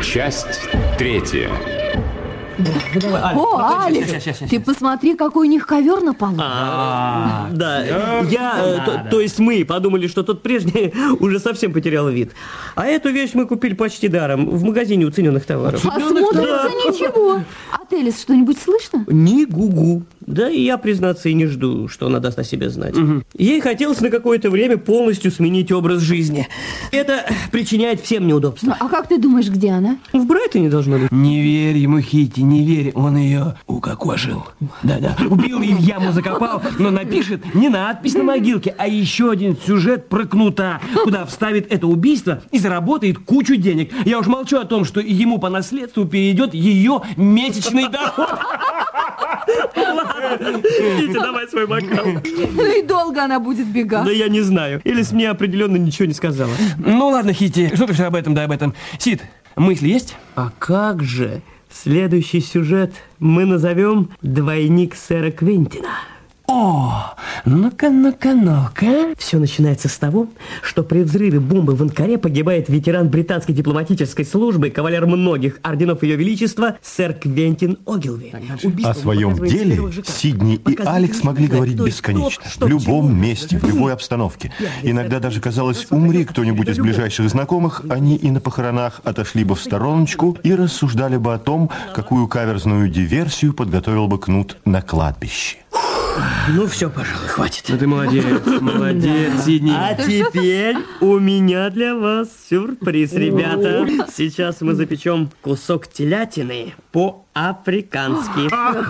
Часть 3. О, Алекс, ты посмотри, какой у них ковер на полу. Да, то есть мы подумали, что тот прежний уже совсем потерял вид. А эту вещь мы купили почти даром в магазине уцененных товаров. Посмотрится ничего. От Элис что-нибудь слышно? Ни гу-гу. Да и я, признаться, и не жду, что она даст о себе знать. Ей хотелось на какое-то время полностью сменить образ жизни. Это причиняет всем неудобства. А как ты думаешь, где она? В Брайтоне должна быть. Не верь ему, Хитти, не верь. Он ее укокошил. Да-да, убил и в яму закопал, но напишет не надпись на могилке, а еще один сюжет про кнута, куда вставит это убийство и заработает кучу денег. Я уж молчу о том, что ему по наследству перейдет ее месячный доход. Хитти, давай свой бокал. Ну и долго она будет бегать? Да я не знаю. Элис мне определенно ничего не сказала. Ну ладно, Хитти, что ты все об этом, да об этом. Сид, мысли есть? А как же? Следующий сюжет мы назовем «Двойник сэра Квентина». О, ну-ка. Все начинается с того, что при взрыве бомбы в Анкаре погибает ветеран британской дипломатической службы, кавалер многих орденов Ее Величества, сэр Квентин Огилви. О своем деле Сидни и Алекс могли говорить бесконечно. В любом месте, в любой обстановке. Иногда даже казалось, умри кто-нибудь из ближайших знакомых, они и на похоронах отошли бы в стороночку и рассуждали бы о том, какую каверзную диверсию подготовил бы Кнут на кладбище. Ну все, пожалуй, хватит. Ну ты молодец, Сидни. А теперь у меня для вас сюрприз, ребята. Сейчас мы запечем кусок телятины по-африкански.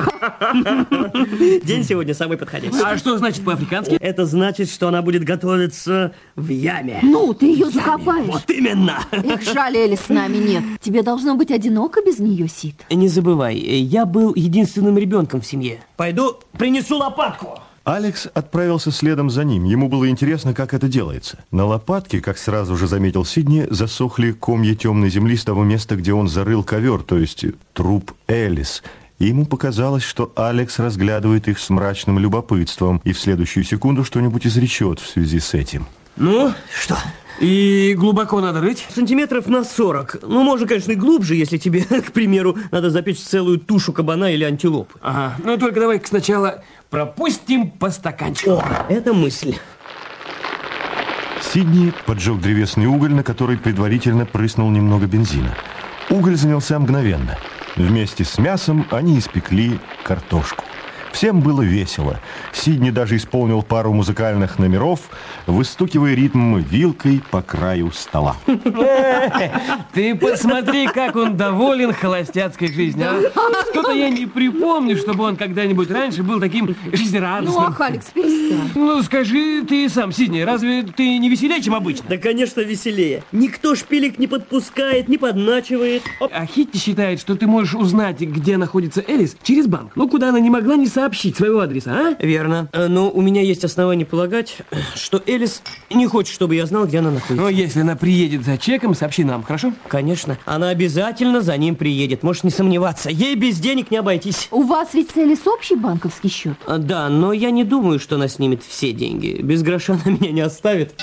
День сегодня самый подходящий. А что значит по-африкански? Это значит, что она будет готовиться в яме. Ну, ты ее закопаешь. Вот именно. Эх, жаль, Элис с нами нет. Тебе должно быть одиноко без нее, Сид. Не забывай, я был единственным ребенком в семье. Пойду принесу лопатку. Алекс отправился следом за ним. Ему было интересно, как это делается. На лопатке, как сразу же заметил Сидни, засохли комья темной земли с того места, где он зарыл ковер, то есть труп Элис. И ему показалось, что Алекс разглядывает их с мрачным любопытством и в следующую секунду что-нибудь изречет в связи с этим. Ну, что? И глубоко надо рыть? Сантиметров на 40. Ну, можно, конечно, и глубже, если тебе, к примеру, надо запечь целую тушу кабана или антилопы. Ага, ну только давай сначала пропустим по стаканчику. О, это мысль. Сидни поджег древесный уголь, на который предварительно прыснул немного бензина. Уголь занялся мгновенно. Вместе с мясом они испекли картошку. Всем было весело. Сидни даже исполнил пару музыкальных номеров, выстукивая ритм вилкой по краю стола. Ты посмотри, как он доволен холостяцкой жизнью, а? Что-то я не припомню, чтобы он когда-нибудь раньше был таким жизнерадостным. Ну, ах, Алекс, перестань. Ну, скажи ты сам, Сидни, разве ты не веселее, чем обычно? Да, конечно, веселее. Никто шпилек не подпускает, не подначивает. А Хитти считает, что ты можешь узнать, где находится Элис, через банк. Ну, куда она не могла не сообщить своего адреса, а? Верно. Но у меня есть основания полагать, что Элис не хочет, чтобы я знал, где она находится. Но если она приедет за чеком, сообщи нам, хорошо? Конечно. Она обязательно за ним приедет, можешь не сомневаться. Ей без денег не обойтись. У вас ведь с Элис общий банковский счет? Да, но я не думаю, что она снимет все деньги. Без гроша она меня не оставит.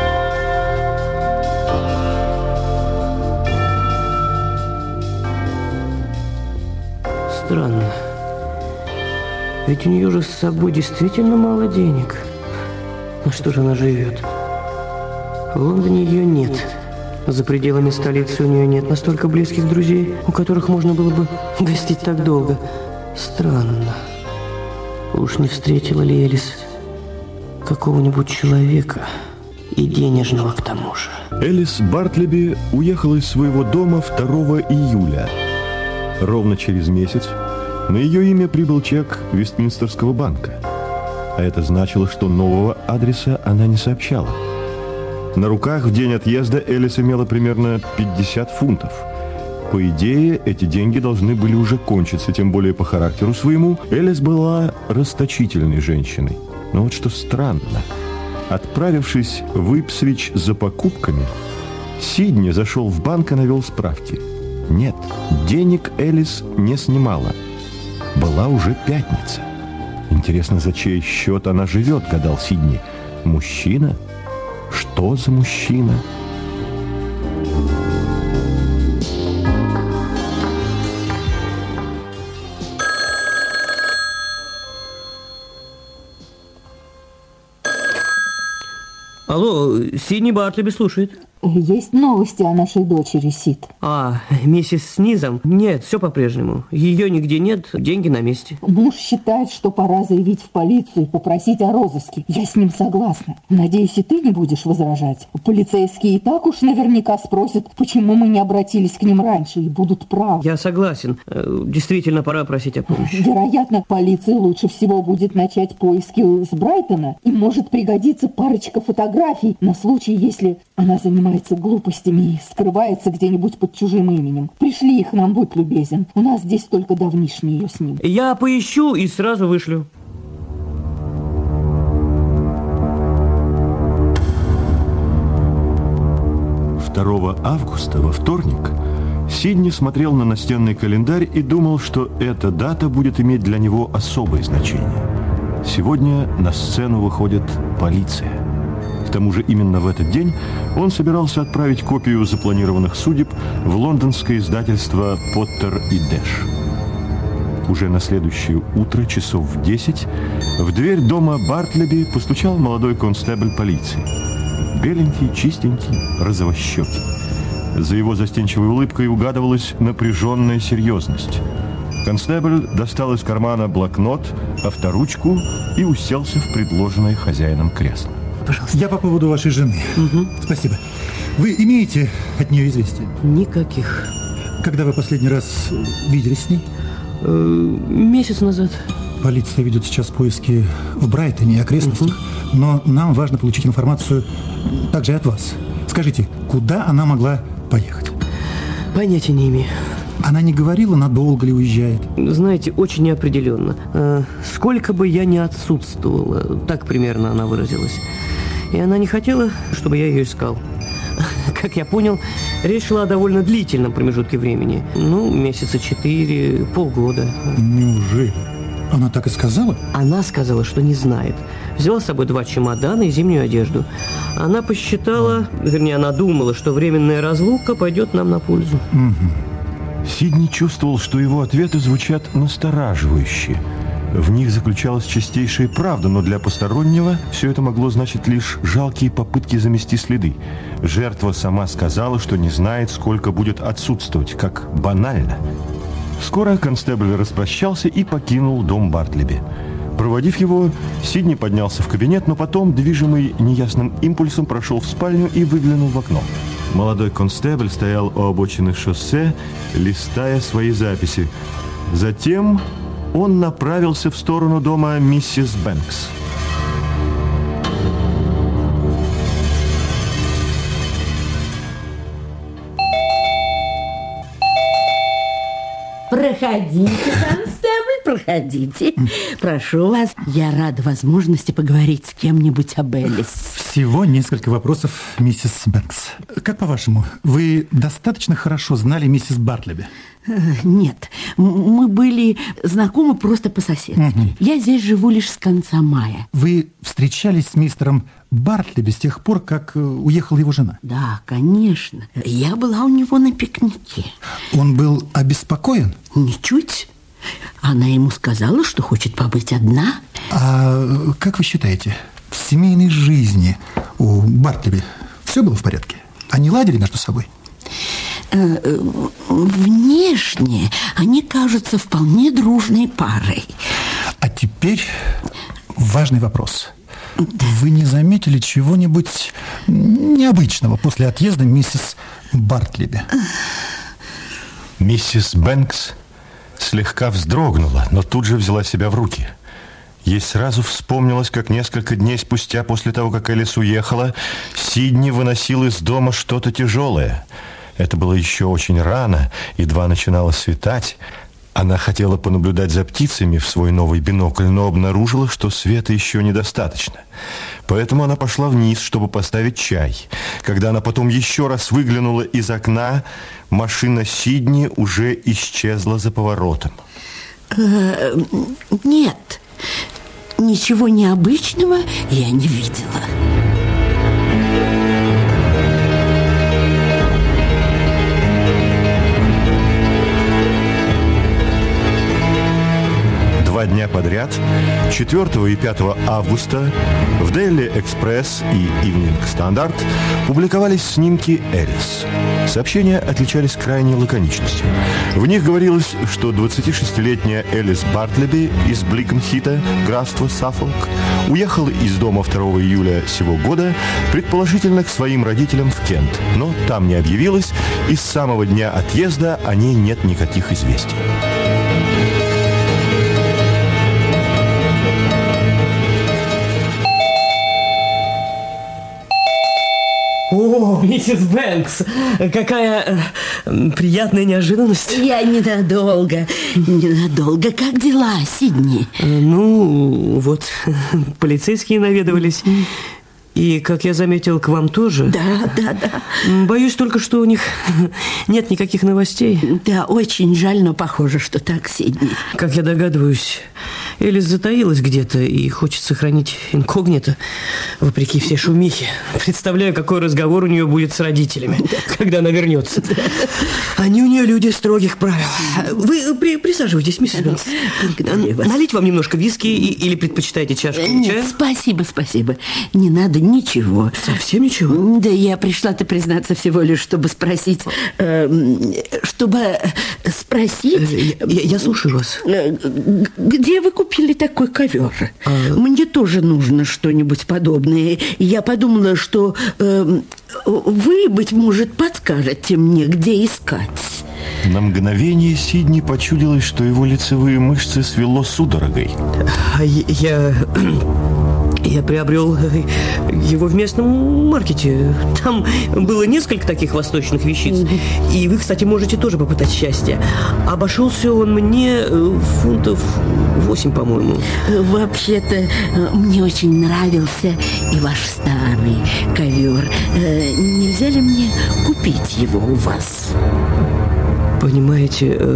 Странно. Ведь у нее же с собой действительно мало денег. На что же она живет? В Лондоне ее нет. За пределами столицы у нее нет настолько близких друзей, у которых можно было бы гостить так долго. Странно. Уж не встретила ли Элис какого-нибудь человека, и денежного к тому же? Элис Бартлеби уехала из своего дома 2 июля. Ровно через месяц на ее имя прибыл чек Вестминстерского банка. А это значило, что нового адреса она не сообщала. На руках в день отъезда Элис имела примерно 50 фунтов. По идее, эти деньги должны были уже кончиться, тем более по характеру своему Элис была расточительной женщиной. Но вот что странно. Отправившись в Ипсвич за покупками, Сидни зашел в банк и навел справки. Нет, денег Элис не снимала. Была уже пятница. Интересно, за чей счет она живет, гадал Сидни. Мужчина? Что за мужчина? Сидни Бартлеби слушает. Есть новости о нашей дочери, Сид? Миссис Снизом? Нет, все по-прежнему. Ее нигде нет, деньги на месте. Муж считает, что пора заявить в полицию и попросить о розыске. Я с ним согласна. Надеюсь, и ты не будешь возражать. Полицейские и так уж наверняка спросят, почему мы не обратились к ним раньше, и будут правы. Я согласен. Действительно, пора просить о помощи. Вероятно, полиции лучше всего будет начать поиски с Брайтона. Им может пригодиться парочка фотографий на случай, если она занимается глупостями и скрывается где-нибудь под чужим именем. Пришли их нам, будь любезен. У нас здесь только давнишний ее снимок. Я поищу и сразу вышлю. Августа, во вторник, Сидни смотрел на настенный календарь и думал, что эта дата будет иметь для него особое значение. Сегодня на сцену выходит полиция. К тому же именно в этот день он собирался отправить копию запланированных судеб в лондонское издательство «Поттер и Дэш». Уже на следующее утро, часов в 10, в дверь дома Бартлеби постучал молодой констебль полиции. Беленький, чистенький, розовощекий. За его застенчивой улыбкой угадывалась напряженная серьезность. Констебль достал из кармана блокнот, авторучку и уселся в предложенное хозяином кресло. Пожалуйста. Я по поводу вашей жены. Спасибо. Вы имеете от нее известия? Никаких. Когда вы последний раз виделись с ней? Месяц назад. Полиция ведет сейчас поиски в Брайтоне и окрестностях, но нам важно получить информацию также и от вас. Скажите, куда она могла поехать? Понятия не имею. Она не говорила, надолго ли уезжает? Знаете, очень неопределенно. Сколько бы я ни отсутствовала, так примерно она выразилась. И она не хотела, чтобы я ее искал. Как я понял, речь шла о довольно длительном промежутке времени. Месяца 4, полгода. Неужели? Она так и сказала? Она сказала, что не знает. Взяла с собой 2 чемодана и зимнюю одежду. Она посчитала, вернее, она думала, что временная разлука пойдет нам на пользу. Сидни чувствовал, что его ответы звучат настораживающе. В них заключалась чистейшая правда, но для постороннего все это могло значить лишь жалкие попытки замести следы. Жертва сама сказала, что не знает, сколько будет отсутствовать, как банально. Скоро констебль распрощался и покинул дом Бартлеби. Проводив его, Сидни поднялся в кабинет, но потом, движимый неясным импульсом, прошел в спальню и выглянул в окно. Молодой констебль стоял у обочины шоссе, листая свои записи. Затем он направился в сторону дома миссис Бэнкс. Проходите, констебль, проходите. Прошу вас, я рада возможности поговорить с кем-нибудь об Элис. Всего несколько вопросов, миссис Бэнкс. Как по-вашему, вы достаточно хорошо знали миссис Бартлеби? Нет, мы были знакомы просто по-соседски. Я здесь живу лишь с конца мая. Вы встречались с мистером Бартлеби с тех пор, как уехала его жена? Да, конечно. Я была у него на пикнике. Он был обеспокоен? Ничуть. Она ему сказала, что хочет побыть одна. А как вы считаете, в семейной жизни у Бартлеби все было в порядке? Они ладили между собой? Внешне они кажутся вполне дружной парой. А теперь важный вопрос. Да. Вы не заметили чего-нибудь необычного после отъезда миссис Бартлеби? Миссис Бэнкс слегка вздрогнула, но тут же взяла себя в руки. Ей сразу вспомнилось, как несколько дней спустя, после того, как Элис уехала, Сидни выносил из дома что-то тяжелое. Это было еще очень рано, едва начинало светать. Она хотела понаблюдать за птицами в свой новый бинокль, но обнаружила, что света еще недостаточно. Поэтому она пошла вниз, чтобы поставить чай. Когда она потом еще раз выглянула из окна, машина Сидни уже исчезла за поворотом. Нет, ничего необычного я не видела. дня подряд, 4 и 5 августа, в Daily Express и Evening Standard публиковались снимки Элис. Сообщения отличались крайней лаконичностью. В них говорилось, что 26-летняя Элис Бартлеби из Бликенхита, графства Саффолк, уехала из дома 2 июля сего года, предположительно к своим родителям в Кент, но там не объявилась, и с самого дня отъезда о ней нет никаких известий. О, миссис Бэнкс, какая приятная неожиданность. Я ненадолго. Как дела, Сидни? Ну, вот, полицейские наведывались. И, как я заметил, к вам тоже. Да. Боюсь только, что у них нет никаких новостей. Да, очень жаль, но похоже, что так, Сидни. Как я догадываюсь, Элис затаилась где-то и хочет сохранить инкогнито, вопреки всей шумихе. Представляю, какой разговор у нее будет с родителями, когда она вернется. Они у нее люди строгих правил. Вы присаживайтесь, миссис Бэнкс. Налить вам немножко виски или предпочитаете чашку чая? Нет, спасибо. Не надо ничего. Совсем ничего? Да я пришла-то признаться всего лишь, чтобы спросить... Я слушаю вас. Где вы купили такой ковер? Мне тоже нужно что-нибудь подобное. Я подумала, что вы, быть может, подскажете мне, где искать. На мгновение Сидни почудилось, что его лицевые мышцы свело судорогой. Я приобрел его в местном маркете. Там было несколько таких восточных вещиц. И вы, кстати, можете тоже попытать счастье. Обошелся он мне фунтов 8, по-моему. Вообще-то, мне очень нравился и ваш старый ковер. Нельзя ли мне купить его у вас? Понимаете,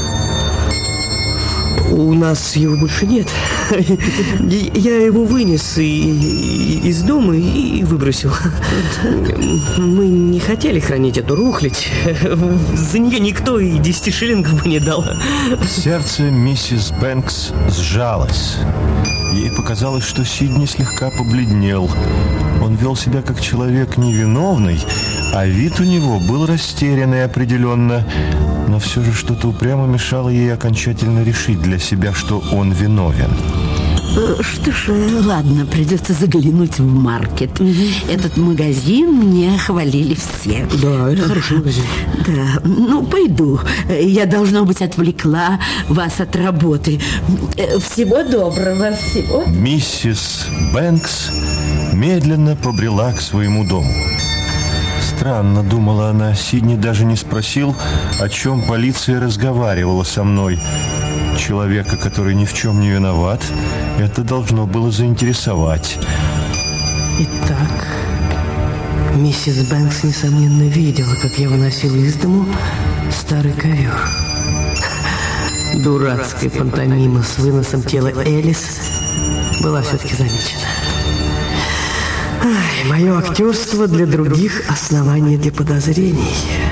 у нас его больше нет. Я его вынес из дома и выбросил. Мы не хотели хранить эту рухлядь. За нее никто и 10 шиллингов бы не дал. Сердце миссис Бэнкс сжалось. Ей показалось, что Сидни слегка побледнел. Он вел себя как человек невиновный, а вид у него был растерянный определенно. Но все же что-то упрямо мешало ей окончательно решить для себя, что он виновен. Что ж, ладно, придется заглянуть в маркет. Этот магазин мне хвалили все. Да, это хороший магазин. Да, ну, пойду. Я, должно быть, отвлекла вас от работы. Всего доброго, всего. Миссис Бэнкс медленно побрела к своему дому. Странно, думала она, Сидни даже не спросил, о чем полиция разговаривала со мной. Человека, который ни в чем не виноват, это должно было заинтересовать. Итак, миссис Бэнкс, несомненно, видела, как я выносил из дому старый ковер. Дурацкая пантомима с выносом тела Элис была все-таки замечена. Мое актерство для других – основание для подозрений.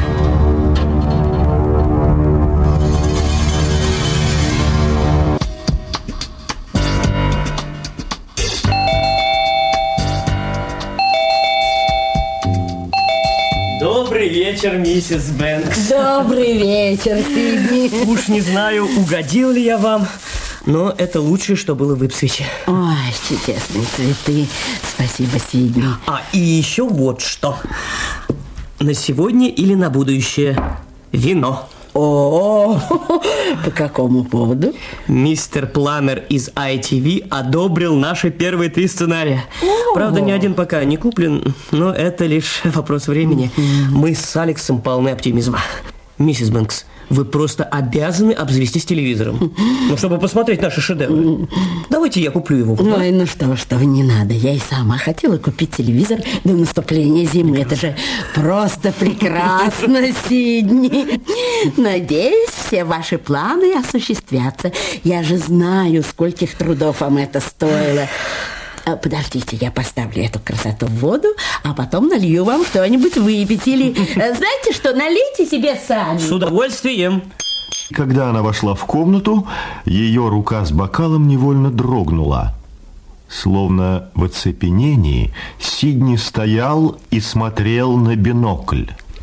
Добрый вечер, миссис Бэнкс. Добрый вечер, Сидни. Уж не знаю, угодил ли я вам, но это лучшее, что было в Ипсвиче. Ой, чудесные цветы. Спасибо, Сидни. И еще вот что. На сегодня или на будущее вино. О, по какому поводу? Мистер Пламер из ITV одобрил наши первые 3 сценария. Правда, ни один пока не куплен, но это лишь вопрос времени. Мы с Алексом полны оптимизма. Миссис Бэнкс, вы просто обязаны обзавестись телевизором. Ну, чтобы посмотреть наши шедевры. Давайте я куплю его. Ой, ну что, не надо. Я и сама хотела купить телевизор до наступления зимы. Это же просто прекрасно, Сидни. Надеюсь, все ваши планы осуществятся. Я же знаю, скольких трудов вам это стоило. Подождите, я поставлю эту красоту в воду, а потом налью вам что-нибудь выпить. Или, знаете что, налейте себе сами. С удовольствием. Когда она вошла в комнату, ее рука с бокалом невольно дрогнула. Словно в оцепенении, Сидни стоял и смотрел на бинокль.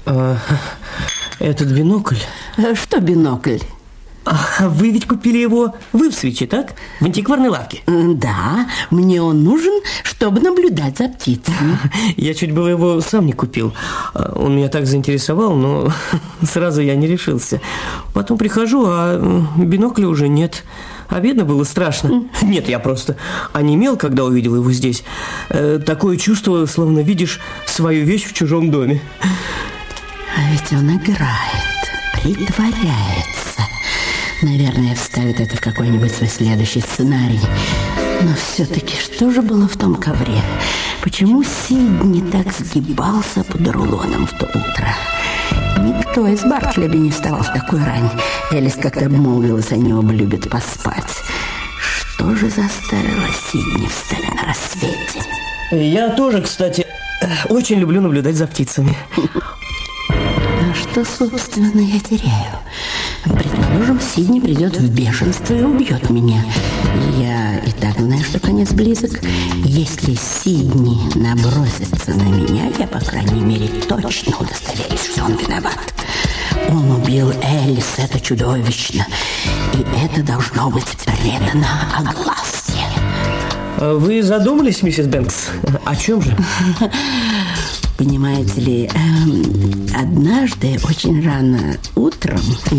Этот бинокль? Что бинокль? Вы ведь купили его в Ипсвиче, так? В антикварной лавке? Да, мне он нужен, чтобы наблюдать за птицами. Я чуть было его сам не купил. Он меня так заинтересовал, но сразу я не решился. Потом прихожу, а бинокля уже нет. Обидно было, страшно. Нет, я просто онемел, когда увидел его здесь. Такое чувство, словно видишь свою вещь в чужом доме. А ведь он играет, притворяется. Наверное, вставит это в какой-нибудь свой следующий сценарий. Но все-таки что же было в том ковре? Почему Сидни так сгибался под рулоном в то утро? Никто из Бартлеби не вставал в такой рань. Элис как-то обмолвилась, они оба любят поспать. Что же заставило Сидни встать на рассвете? Я тоже, кстати, очень люблю наблюдать за птицами. А что, собственно, я теряю? Предположим, Сидни придет в бешенство и убьет меня. Я и так знаю, что конец близок. Если Сидни набросится на меня, я, по крайней мере, точно удостоверюсь, что он виноват. Он убил Элис, это чудовищно. И это должно быть предано огласке. Вы задумались, миссис Бэнкс? О чем же? Понимаете ли, однажды, очень рано утром,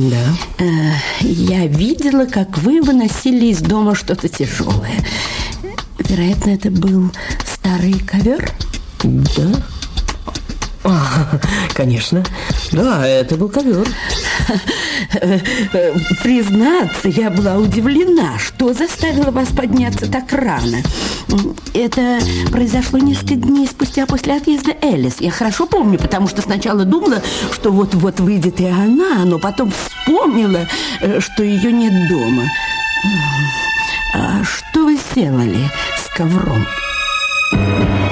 я видела, как вы выносили из дома что-то тяжелое. Вероятно, это был старый ковер? Да. Конечно. Да, это был ковер. Признаться, я была удивлена, что заставило вас подняться так рано. Это произошло несколько дней спустя после отъезда Элис. Я хорошо помню, потому что сначала думала, что вот-вот выйдет и она, но потом вспомнила, что ее нет дома. А что вы сделали с ковром?